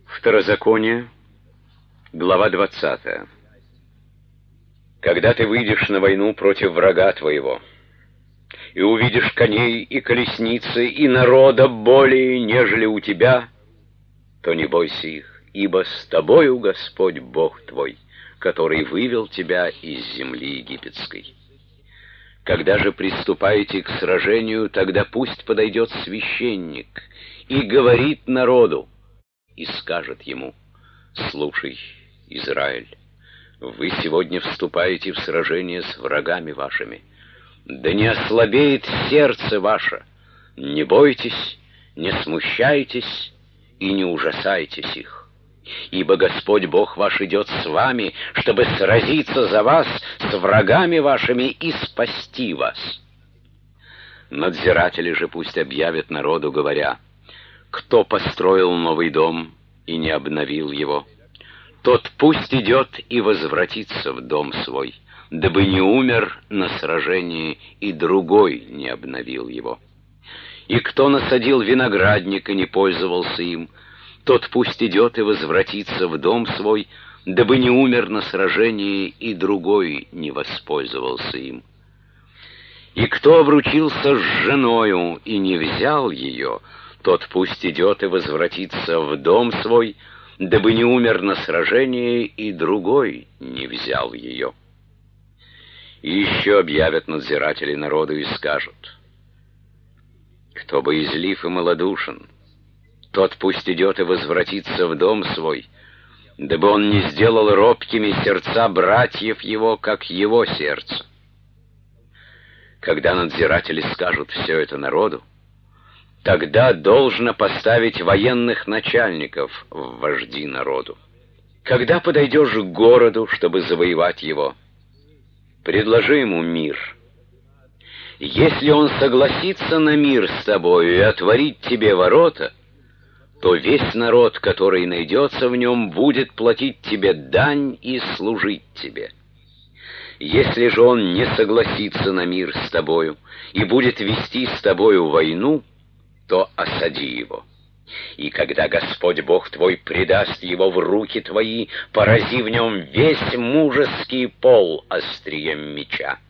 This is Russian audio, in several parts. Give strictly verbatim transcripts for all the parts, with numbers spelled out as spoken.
Второзаконие, глава двадцатая. Когда ты выйдешь на войну против врага твоего, и увидишь коней и колесницы, и народа более, нежели у тебя, то не бойся их, ибо с тобою Господь Бог твой, который вывел тебя из земли египетской. Когда же приступаете к сражению, тогда пусть подойдет священник и говорит народу, и скажет ему: слушай, Израиль, вы сегодня вступаете в сражение с врагами вашими. Да не ослабеет сердце ваше, не бойтесь, не смущайтесь и не ужасайтесь их. Ибо Господь Бог ваш идет с вами, чтобы сразиться за вас с врагами вашими и спасти вас. Надзиратели же пусть объявят народу, говоря: кто построил новый дом и не обновил его, тот пусть идет и возвратится в дом свой, дабы не умер на сражении и другой не обновил его. И кто насадил виноградник и не пользовался им, тот пусть идет и возвратится в дом свой, дабы не умер на сражении и другой не воспользовался им. И кто обручился с женою и не взял ее, тот пусть идет и возвратится в дом свой, дабы не умер на сражении и другой не взял ее. И еще объявят надзиратели народу и скажут: кто боязлив и малодушен, тот пусть идет и возвратится в дом свой, дабы он не сделал робкими сердца братьев его, как его сердце. Когда надзиратели скажут все это народу, тогда должно поставить военных начальников в вожди народу. Когда подойдешь к городу, чтобы завоевать его, предложи ему мир. Если он согласится на мир с тобою и отворить тебе ворота, то весь народ, который найдется в нем, будет платить тебе дань и служить тебе. Если же он не согласится на мир с тобою и будет вести с тобою войну, то осади его. И когда Господь Бог твой предаст его в руки твои, порази в нем весь мужеский пол острием меча.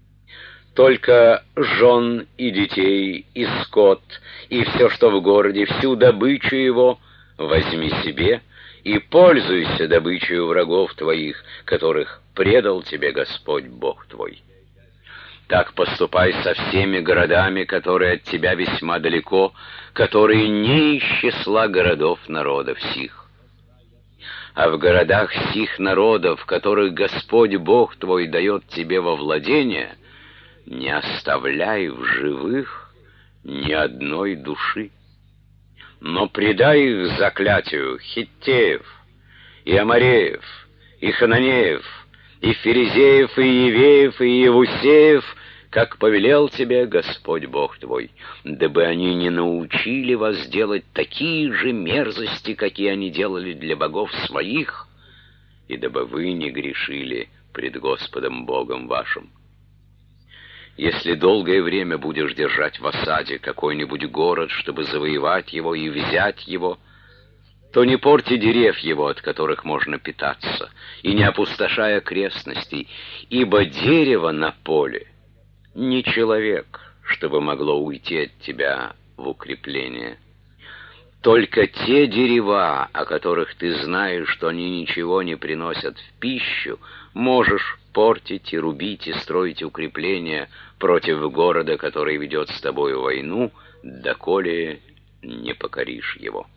Только жен и детей, и скот, и все, что в городе, всю добычу его возьми себе и пользуйся добычей врагов твоих, которых предал тебе Господь Бог твой. Так поступай со всеми городами, которые от тебя весьма далеко, которые не из числа городов народов сих. А в городах сих народов, которых Господь Бог твой дает тебе во владение, не оставляй в живых ни одной души, но предай их заклятию Хиттеев, и Амореев, и Хананеев, и Ферезеев, и Евеев, и Евусеев, как повелел тебе Господь Бог твой, дабы они не научили вас делать такие же мерзости, какие они делали для богов своих, и дабы вы не грешили пред Господом Богом вашим. Если долгое время будешь держать в осаде какой-нибудь город, чтобы завоевать его и взять его, то не порти дерев его, от которых можно питаться, и не опустошай окрестностей, ибо дерево на поле не человек, чтобы могло уйти от тебя в укрепление. Только те дерева, о которых ты знаешь, что они ничего не приносят в пищу, можешь портить и рубить и строить укрепления против города, который ведет с тобою войну, доколе не покоришь его.